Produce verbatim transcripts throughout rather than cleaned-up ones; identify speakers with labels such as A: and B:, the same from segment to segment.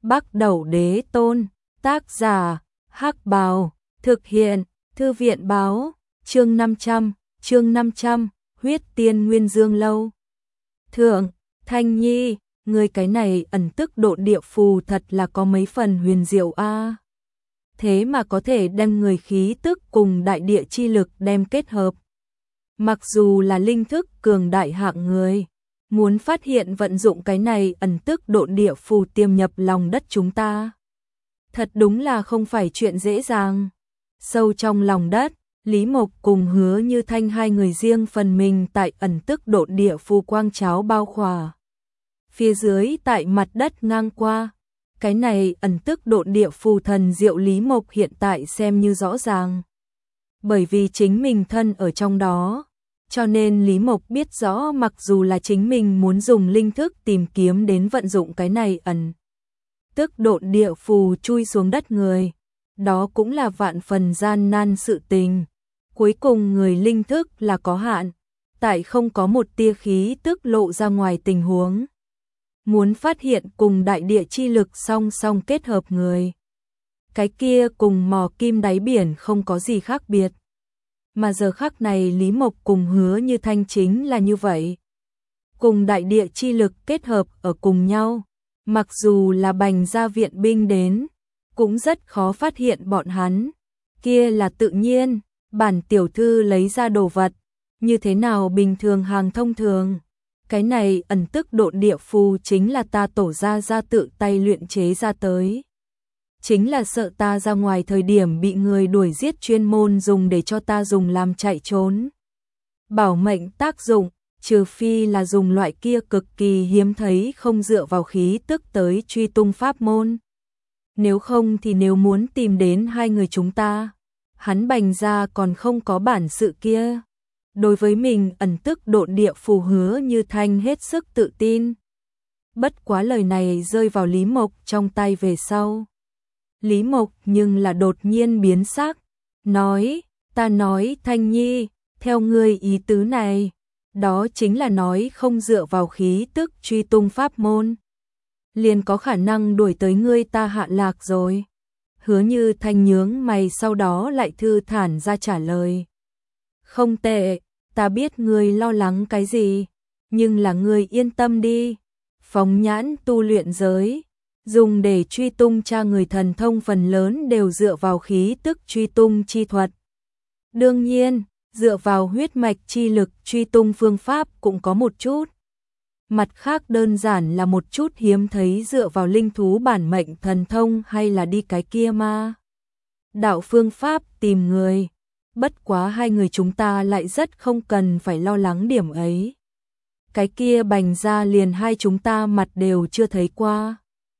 A: Bắc Đẩu Đế Tôn, tác giả, Hắc Bào, thực hiện, Thư viện báo, chương năm trăm, chương năm trăm, huyết tiên nguyên dương lâu. Thượng, Thanh Nhi, người cái này ẩn tức độn địa phù thật là có mấy phần huyền diệu a. Thế mà có thể đem người khí tức cùng đại địa chi lực đem kết hợp. Mặc dù là linh thức cường đại hạng người, muốn phát hiện vận dụng cái này ẩn tức độn địa phù tiềm nhập lòng đất chúng ta. Thật đúng là không phải chuyện dễ dàng. Sâu trong lòng đất, Lý Mộc cùng Hứa Như Thanh hai người riêng phần mình tại ẩn tức độn địa phù quang cháo bao khỏa. Phía dưới tại mặt đất ngang qua, cái này ẩn tức độn địa phù thần diệu Lý Mộc hiện tại xem như rõ ràng. Bởi vì chính mình thân ở trong đó, cho nên Lý Mộc biết rõ mặc dù là chính mình muốn dùng linh thức tìm kiếm đến vận dụng cái này ẩn tức độn địa phù chui xuống đất người, đó cũng là vạn phần gian nan sự tình. Cuối cùng người linh thức là có hạn, tại không có một tia khí tức lộ ra ngoài tình huống. Muốn phát hiện cùng đại địa chi lực song song kết hợp người. Cái kia cùng mò kim đáy biển không có gì khác biệt. Mà giờ khắc này Lý Mộc cùng Hứa Như Thanh chính là như vậy. Cùng đại địa chi lực kết hợp ở cùng nhau. Mặc dù là Bành gia viện binh đến, cũng rất khó phát hiện bọn hắn. Kia là tự nhiên, bản tiểu thư lấy ra đồ vật. Như thế nào bình thường hàng thông thường. Cái này ẩn tức độn địa phù chính là ta tổ ra ra tự tay luyện chế ra tới. Chính là sợ ta ra ngoài thời điểm bị người đuổi giết chuyên môn dùng để cho ta dùng làm chạy trốn. Bảo mệnh tác dụng, trừ phi là dùng loại kia cực kỳ hiếm thấy không dựa vào khí tức tới truy tung pháp môn. Nếu không thì nếu muốn tìm đến hai người chúng ta, hắn Bành gia còn không có bản sự kia. Đối với mình ẩn tức độn địa phù Hứa Như Thanh hết sức tự tin. Bất quá lời này rơi vào Lý Mộc trong tay về sau. Lý Mộc nhưng là đột nhiên biến sắc, nói, ta nói Thanh Nhi, theo ngươi ý tứ này, đó chính là nói không dựa vào khí tức truy tung pháp môn. Liền có khả năng đuổi tới ngươi ta hạ lạc rồi. Hứa Như Thanh nhướng mày sau đó lại thư thản ra trả lời. Không tệ, ta biết ngươi lo lắng cái gì, nhưng là ngươi yên tâm đi. Phóng nhãn tu luyện giới, dùng để truy tung cha người thần thông phần lớn đều dựa vào khí tức truy tung chi thuật. Đương nhiên, dựa vào huyết mạch chi lực truy tung phương pháp cũng có một chút. Mặt khác đơn giản là một chút hiếm thấy dựa vào linh thú bản mệnh thần thông hay là đi cái kia ma. Đạo phương pháp tìm người. Bất quá hai người chúng ta lại rất không cần phải lo lắng điểm ấy. Cái kia Bành gia liền hai chúng ta mặt đều chưa thấy qua.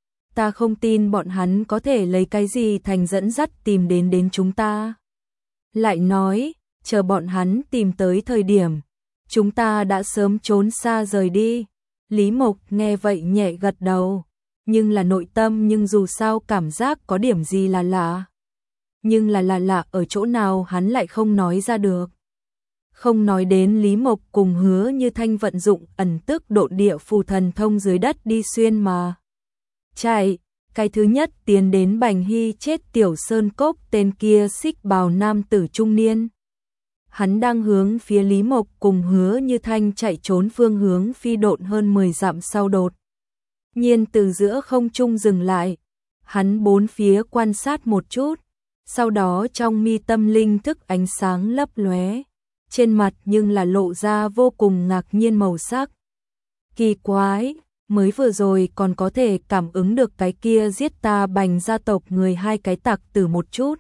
A: Ta không tin bọn hắn có thể lấy cái gì thành dẫn dắt tìm đến đến chúng ta. Lại nói, chờ bọn hắn tìm tới thời điểm, chúng ta đã sớm trốn xa rời đi. Lý Mộc nghe vậy nhẹ gật đầu, nhưng là nội tâm nhưng dù sao cảm giác có điểm gì là lạ. Nhưng là lạ lạ ở chỗ nào hắn lại không nói ra được. Không nói đến Lý Mộc cùng Hứa Như Thanh vận dụng ẩn tức độn địa phù thần thông dưới đất đi xuyên mà. Chạy, cái thứ nhất tiến đến Bành Hy chết tiểu sơn cốc tên kia xích bào nam tử trung niên. Hắn đang hướng phía Lý Mộc cùng Hứa Như Thanh chạy trốn phương hướng phi độn hơn mười dặm sau đột nhiên từ giữa không trung dừng lại. Hắn bốn phía quan sát một chút. Sau đó trong mi tâm linh thức ánh sáng lấp lóe, trên mặt nhưng là lộ ra vô cùng ngạc nhiên màu sắc. Kỳ quái, mới vừa rồi còn có thể cảm ứng được cái kia giết ta Bành gia tộc người hai cái tặc tử một chút.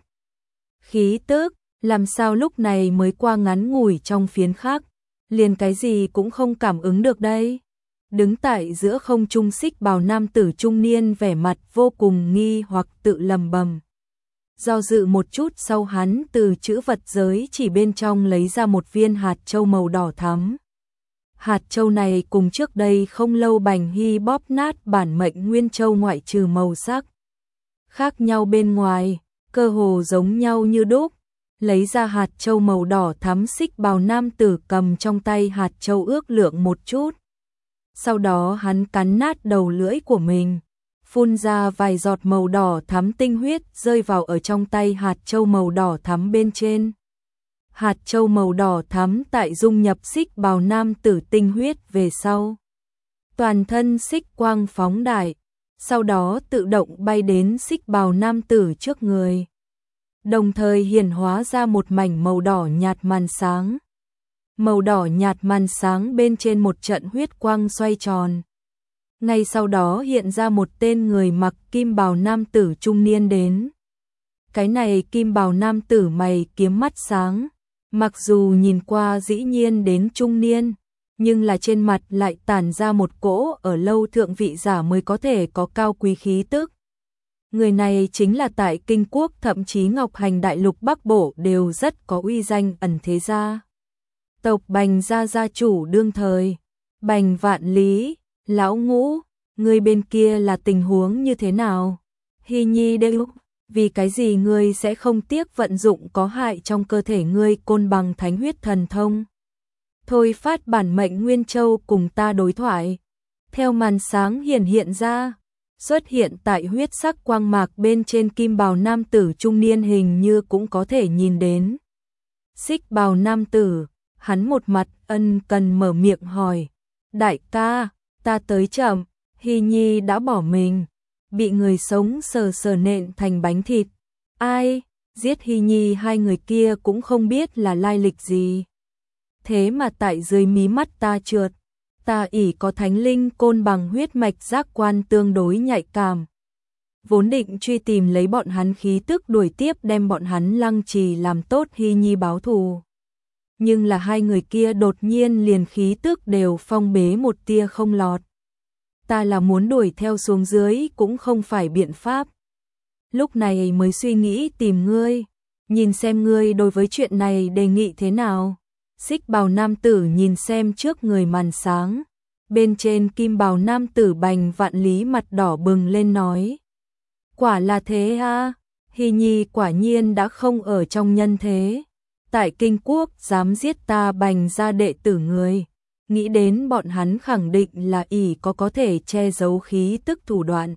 A: Khí tức, làm sao lúc này mới qua ngắn ngủi trong phiến khắc, liền cái gì cũng không cảm ứng được đây. Đứng tại giữa không trung xích bào nam tử trung niên vẻ mặt vô cùng nghi hoặc tự lầm bầm. Do dự một chút sau hắn từ chữ vật giới chỉ bên trong lấy ra một viên hạt châu màu đỏ thắm. Hạt châu này cùng trước đây không lâu Bành Hy bóp nát bản mệnh nguyên châu ngoại trừ màu sắc khác nhau bên ngoài, cơ hồ giống nhau như đúc. Lấy ra hạt châu màu đỏ thắm xích bào nam tử cầm trong tay hạt châu ước lượng một chút. Sau đó hắn cắn nát đầu lưỡi của mình, phun ra vài giọt màu đỏ thắm tinh huyết rơi vào ở trong tay hạt châu màu đỏ thắm bên trên. Hạt châu màu đỏ thắm tại dung nhập xích bào nam tử tinh huyết về sau. Toàn thân xích quang phóng đại, sau đó tự động bay đến xích bào nam tử trước người. Đồng thời hiển hóa ra một mảnh màu đỏ nhạt màn sáng. Màu đỏ nhạt màn sáng bên trên một trận huyết quang xoay tròn. Ngay sau đó hiện ra một tên người mặc kim bào nam tử trung niên đến. Cái này kim bào nam tử mày kiếm mắt sáng, mặc dù nhìn qua dĩ nhiên đến trung niên, nhưng là trên mặt lại tản ra một cỗ ở lâu thượng vị giả mới có thể có cao quý khí tức. Người này chính là tại Kinh Quốc thậm chí Ngọc Hành Đại Lục Bắc Bộ đều rất có uy danh ẩn thế gia. Tộc Bành gia gia chủ đương thời, Bành Vạn Lý, lão Ngũ, người bên kia là tình huống như thế nào? Hy Nhi đều, vì cái gì ngươi sẽ không tiếc vận dụng có hại trong cơ thể ngươi côn bằng thánh huyết thần thông? Thôi phát bản mệnh Nguyên Châu cùng ta đối thoại. Theo màn sáng hiển hiện ra, xuất hiện tại huyết sắc quang mạc bên trên kim bào nam tử trung niên hình như cũng có thể nhìn đến. Xích bào nam tử, hắn một mặt ân cần mở miệng hỏi. Đại ca, ta tới chậm, Hy Nhi đã bỏ mình, bị người sống sờ sờ nện thành bánh thịt. Ai, giết Hy Nhi hai người kia cũng không biết là lai lịch gì. Thế mà tại dưới mí mắt ta trượt, ta ỷ có thánh linh côn bằng huyết mạch giác quan tương đối nhạy cảm. Vốn định truy tìm lấy bọn hắn khí tức đuổi tiếp đem bọn hắn lăng trì làm tốt Hy Nhi báo thù. Nhưng là hai người kia đột nhiên liền khí tức đều phong bế một tia không lọt. Ta là muốn đuổi theo xuống dưới cũng không phải biện pháp. Lúc này mới suy nghĩ tìm ngươi, nhìn xem ngươi đối với chuyện này đề nghị thế nào. Xích bào nam tử nhìn xem trước người màn sáng, bên trên kim bào nam tử Bành Vạn Lý mặt đỏ bừng lên nói. Quả là thế ha, Hy Nhi quả nhiên đã không ở trong nhân thế. Tại Kinh Quốc dám giết ta Bành gia đệ tử người, nghĩ đến bọn hắn khẳng định là ỷ có có thể che giấu khí tức thủ đoạn.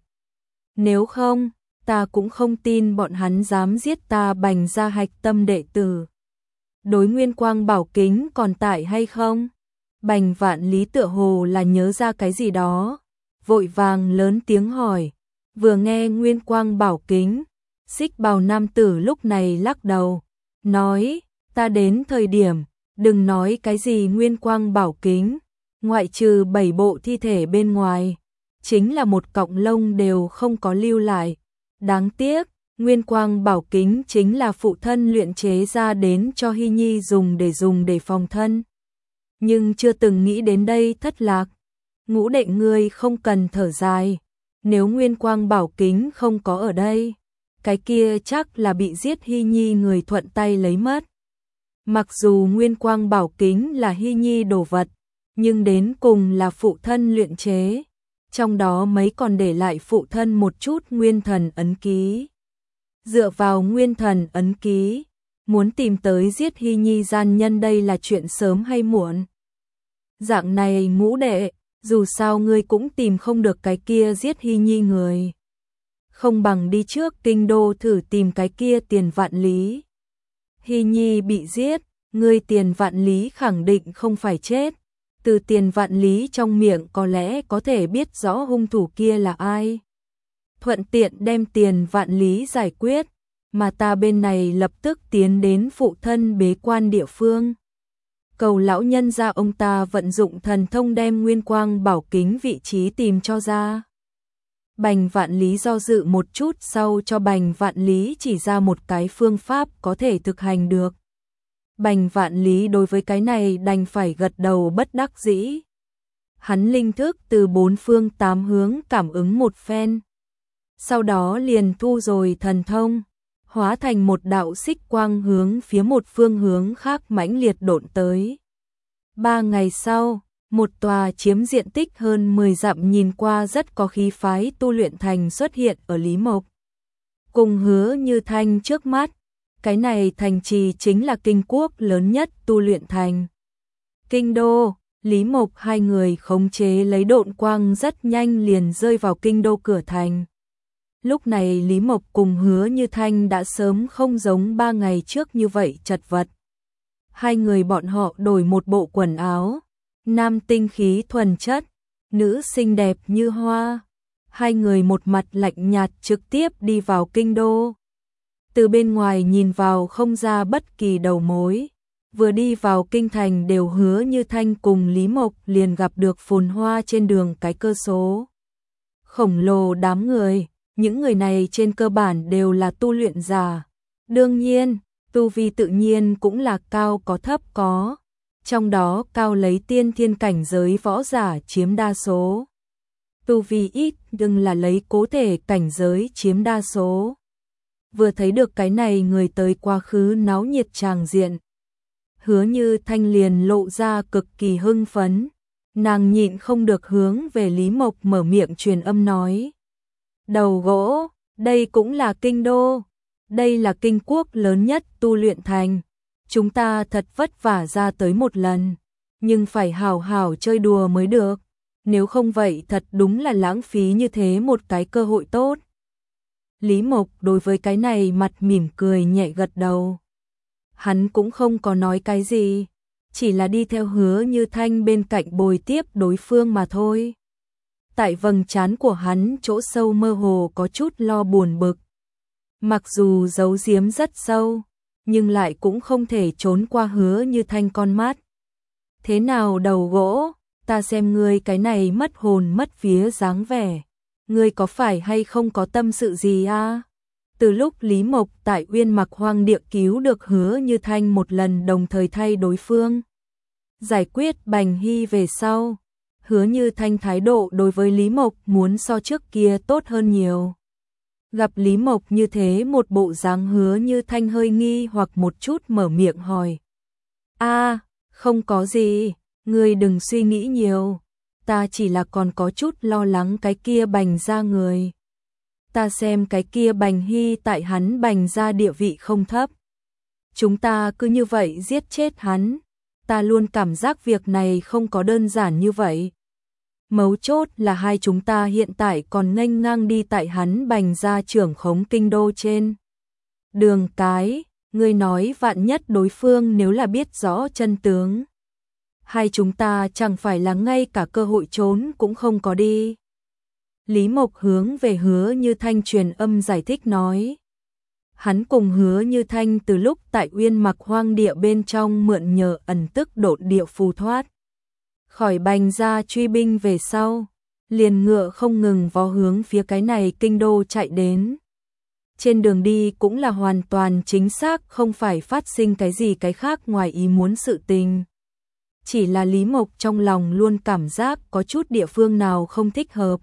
A: Nếu không, ta cũng không tin bọn hắn dám giết ta Bành gia hạch tâm đệ tử. Đối Nguyên Quang Bảo Kính còn tại hay không? Bành Vạn Lý tựa hồ là nhớ ra cái gì đó, vội vàng lớn tiếng hỏi. Vừa nghe Nguyên Quang Bảo Kính, xích bào nam tử lúc này lắc đầu, nói, ta đến thời điểm, đừng nói cái gì Nguyên Quang Bảo Kính, ngoại trừ bảy bộ thi thể bên ngoài, chính là một cọng lông đều không có lưu lại. Đáng tiếc, Nguyên Quang Bảo Kính chính là phụ thân luyện chế ra đến cho Hy Nhi dùng để dùng để phòng thân. Nhưng chưa từng nghĩ đến đây thất lạc. Ngũ đệ ngươi không cần thở dài, nếu Nguyên Quang Bảo Kính không có ở đây, cái kia chắc là bị giết Hy Nhi người thuận tay lấy mất. Mặc dù Nguyên Quang Bảo Kính là Hy Nhi đồ vật, nhưng đến cùng là phụ thân luyện chế, trong đó mấy còn để lại phụ thân một chút nguyên thần ấn ký. Dựa vào nguyên thần ấn ký, muốn tìm tới giết Hy Nhi gian nhân đây là chuyện sớm hay muộn. Dạng này Ngũ đệ, dù sao ngươi cũng tìm không được cái kia giết Hy Nhi người. Không bằng đi trước kinh đô thử tìm cái kia Tiền Vạn Lý. Hy Nhi bị giết, ngươi Tiền Vạn Lý khẳng định không phải chết. Từ Tiền Vạn Lý trong miệng có lẽ có thể biết rõ hung thủ kia là ai. Thuận tiện đem Tiền Vạn Lý giải quyết, mà ta bên này lập tức tiến đến phụ thân bế quan địa phương. Cầu lão nhân ra ông ta vận dụng thần thông đem Nguyên Quang Bảo Kính vị trí tìm cho ra. Bành Vạn Lý do dự một chút sau cho Bành Vạn Lý chỉ ra một cái phương pháp có thể thực hành được. Bành Vạn Lý đối với cái này đành phải gật đầu bất đắc dĩ. Hắn linh thức từ bốn phương tám hướng cảm ứng một phen. Sau đó liền thu rồi thần thông, hóa thành một đạo xích quang hướng phía một phương hướng khác mãnh liệt độn tới. Ba ngày sau, một tòa chiếm diện tích hơn mười dặm nhìn qua rất có khí phái tu luyện thành xuất hiện ở Lý Mộc. Cùng Hứa Như Thanh trước mắt, cái này thành trì chính là Kinh Quốc lớn nhất tu luyện thành. Kinh đô, Lý Mộc hai người khống chế lấy độn quang rất nhanh liền rơi vào kinh đô cửa thành. Lúc này Lý Mộc cùng Hứa Như Thanh đã sớm không giống ba ngày trước như vậy chật vật. Hai người bọn họ đổi một bộ quần áo, nam tinh khí thuần chất, nữ xinh đẹp như hoa. Hai người một mặt lạnh nhạt trực tiếp đi vào kinh đô. Từ bên ngoài nhìn vào không ra bất kỳ đầu mối. Vừa đi vào kinh thành đều Hứa Như Thanh cùng Lý Mộc liền gặp được phồn hoa trên đường cái cơ số khổng lồ đám người. Những người này trên cơ bản đều là tu luyện giả. Đương nhiên, tu vi tự nhiên cũng là cao có thấp có. Trong đó cao lấy tiên thiên cảnh giới võ giả chiếm đa số. Tu vi ít nhưng là lấy cố thể cảnh giới chiếm đa số. Vừa thấy được cái này người tới quá khứ náo nhiệt tràng diện. Hứa Như Thanh liền lộ ra cực kỳ hưng phấn. Nàng nhịn không được hướng về Lý Mộc mở miệng truyền âm nói. Đầu gỗ, đây cũng là kinh đô. Đây là kinh quốc lớn nhất tu luyện thành. Chúng ta thật vất vả ra tới một lần. Nhưng phải hào hào chơi đùa mới được. Nếu không vậy thật đúng là lãng phí như thế một cái cơ hội tốt. Lý Mộc đối với cái này mặt mỉm cười nhẹ gật đầu. Hắn cũng không có nói cái gì. Chỉ là đi theo Hứa Như Thanh bên cạnh bồi tiếp đối phương mà thôi. Tại vầng trán của hắn chỗ sâu mơ hồ có chút lo buồn bực. Mặc dù giấu giếm rất sâu, nhưng lại cũng không thể trốn qua Hứa Như Thanh con mắt. Thế nào đầu gỗ, ta xem ngươi cái này mất hồn mất vía dáng vẻ. Ngươi có phải hay không có tâm sự gì à? Từ lúc Lý Mộc tại Uyên Mặc Hoang Địa cứu được Hứa Như Thanh một lần đồng thời thay đối phương. Giải quyết Bành Hy về sau. Hứa Như Thanh thái độ đối với Lý Mộc muốn so trước kia tốt hơn nhiều. Gặp Lý Mộc như thế một bộ dáng Hứa Như Thanh hơi nghi hoặc một chút mở miệng hỏi. A, không có gì, ngươi đừng suy nghĩ nhiều. Ta chỉ là còn có chút lo lắng cái kia Bành gia người. Ta xem cái kia Bành Hy tại hắn Bành gia địa vị không thấp. Chúng ta cứ như vậy giết chết hắn. Ta luôn cảm giác việc này không có đơn giản như vậy. Mấu chốt là hai chúng ta hiện tại còn nghênh ngang đi tại hắn Bành gia trưởng khống kinh đô trên. Đường cái, ngươi nói vạn nhất đối phương nếu là biết rõ chân tướng. Hai chúng ta chẳng phải là ngay cả cơ hội trốn cũng không có đi. Lý Mộc hướng về Hứa Như Thanh truyền âm giải thích nói. Hắn cùng Hứa Như Thanh từ lúc tại Uyên Mặc Hoang Địa bên trong mượn nhờ ẩn tức độn địa phù thoát. Khỏi Bành gia truy binh về sau, liền ngựa không ngừng vó hướng phía cái này kinh đô chạy đến. Trên đường đi cũng là hoàn toàn chính xác không phải phát sinh cái gì cái khác ngoài ý muốn sự tình. Chỉ là Lý Mộc trong lòng luôn cảm giác có chút địa phương nào không thích hợp.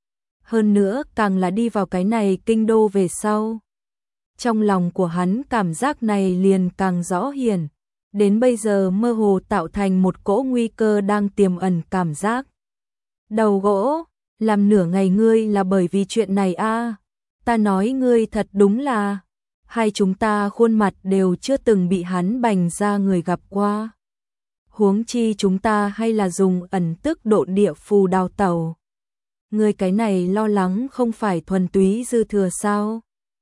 A: Hơn nữa càng là đi vào cái này kinh đô về sau. Trong lòng của hắn cảm giác này liền càng rõ hiển. Đến bây giờ mơ hồ tạo thành một cỗ nguy cơ đang tiềm ẩn cảm giác. Đầu gỗ, làm nửa ngày ngươi là bởi vì chuyện này a? Ta nói ngươi thật đúng là, hai chúng ta khuôn mặt đều chưa từng bị hắn Bành gia người gặp qua. Huống chi chúng ta hay là dùng ẩn tức độn địa phù đào tẩu. Ngươi cái này lo lắng không phải thuần túy dư thừa sao?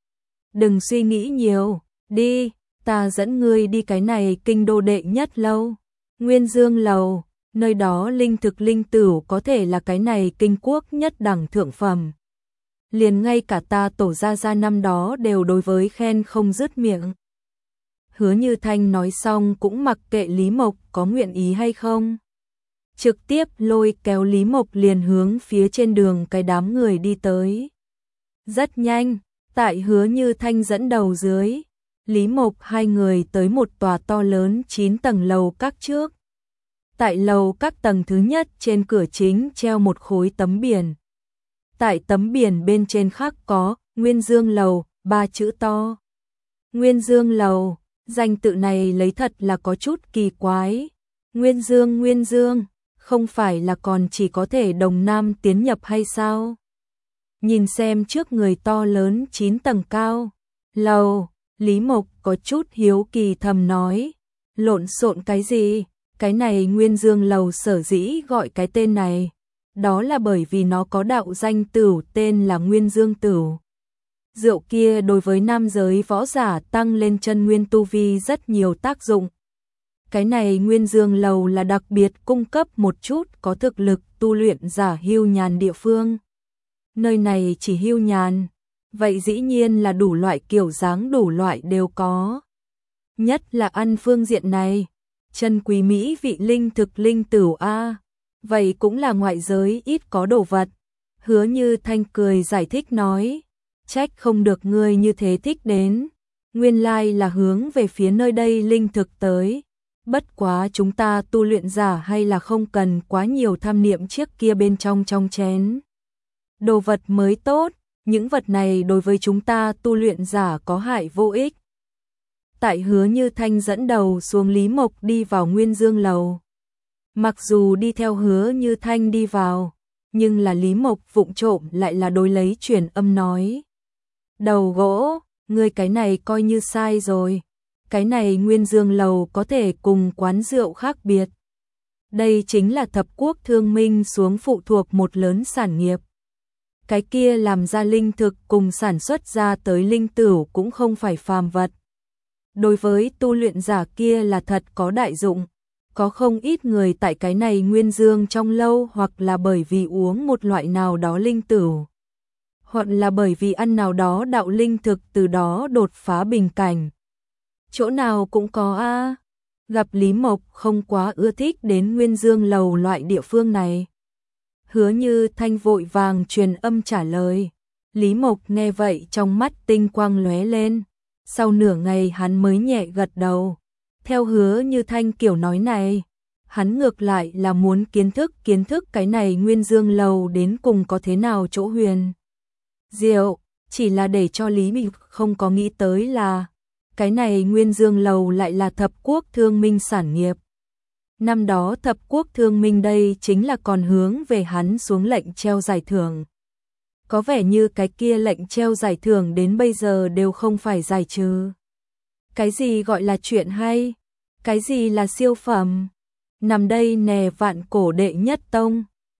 A: Đừng suy nghĩ nhiều, đi. Ta dẫn ngươi đi cái này kinh đô đệ nhất lâu, Nguyên Dương lầu, nơi đó linh thực linh tửu có thể là cái này kinh quốc nhất đẳng thượng phẩm. Liền ngay cả ta tổ gia gia năm đó đều đối với khen không dứt miệng. Hứa Như Thanh nói xong cũng mặc kệ Lý Mộc có nguyện ý hay không. Trực tiếp lôi kéo Lý Mộc liền hướng phía trên đường cái đám người đi tới. Rất nhanh, tại Hứa Như Thanh dẫn đầu dưới. Lý Mộc hai người tới một tòa to lớn chín tầng lầu các trước. Tại lầu các tầng thứ nhất trên cửa chính treo một khối tấm biển. Tại tấm biển bên trên khắc có Nguyên Dương lầu, ba chữ to. Nguyên Dương lầu, danh tự này lấy thật là có chút kỳ quái. Nguyên Dương Nguyên Dương, không phải là còn chỉ có thể đồng nam tiến nhập hay sao? Nhìn xem trước người to lớn chín tầng cao. Lầu. Lý Mộc có chút hiếu kỳ thầm nói, lộn xộn cái gì, Cái này Nguyên Dương Lầu sở dĩ gọi cái tên này, đó là bởi vì nó có đạo danh tửu tên là Nguyên Dương Tửu. Rượu kia đối với nam giới võ giả tăng lên chân nguyên tu vi rất nhiều tác dụng. Cái này Nguyên Dương Lầu là đặc biệt cung cấp một chút có thực lực tu luyện giả hưu nhàn địa phương. Nơi này chỉ hưu nhàn, vậy dĩ nhiên là đủ loại kiểu dáng đủ loại đều có. Nhất là ăn phương diện này, chân quý mỹ vị linh thực linh tửu a, vậy cũng là ngoại giới ít có đồ vật. Hứa Như Thanh cười giải thích nói, trách không được ngươi như thế thích đến, nguyên lai là hướng về phía nơi đây linh thực tới. Bất quá chúng ta tu luyện giả hay là không cần quá nhiều tham niệm chiếc kia bên trong trong chén. Đồ vật mới tốt, những vật này đối với chúng ta tu luyện giả có hại vô ích. Tại Hứa Như Thanh dẫn đầu xuống, Lý Mộc đi vào Nguyên Dương Lầu. Mặc dù đi theo Hứa Như Thanh đi vào, nhưng là Lý Mộc vụng trộm lại là đối lấy truyền âm nói. Đầu gỗ, ngươi cái này coi như sai rồi. Cái này Nguyên Dương Lầu có thể cùng quán rượu khác biệt. Đây chính là thập quốc thương minh xuống phụ thuộc một lớn sản nghiệp. Cái kia làm ra linh thực cùng sản xuất ra tới linh tửu cũng không phải phàm vật. Đối với tu luyện giả kia là thật có đại dụng. Có không ít người tại cái này Nguyên Dương trong lâu hoặc là bởi vì uống một loại nào đó linh tửu, hoặc là bởi vì ăn nào đó đạo linh thực từ đó đột phá bình cảnh. Chỗ nào cũng có a. Gặp Lý Mộc không quá ưa thích đến Nguyên Dương Lầu loại địa phương này. Hứa Như Thanh vội vàng truyền âm trả lời. Lý Mộc nghe vậy trong mắt tinh quang lóe lên. Sau nửa ngày hắn mới nhẹ gật đầu. Theo Hứa Như Thanh kiểu nói này, hắn ngược lại là muốn kiến thức kiến thức cái này Nguyên Dương Lầu đến cùng có thế nào chỗ huyền diệu, chỉ là để cho Lý Mịch không có nghĩ tới là cái này Nguyên Dương Lầu lại là thập quốc thương minh sản nghiệp. Năm đó thập quốc thương minh đây chính là còn hướng về hắn xuống lệnh treo giải thưởng. Có vẻ như cái kia lệnh treo giải thưởng đến bây giờ đều không phải giải trừ. Cái gì gọi là chuyện hay? Cái gì là siêu phẩm? Nằm đây nè vạn cổ đệ nhất tông.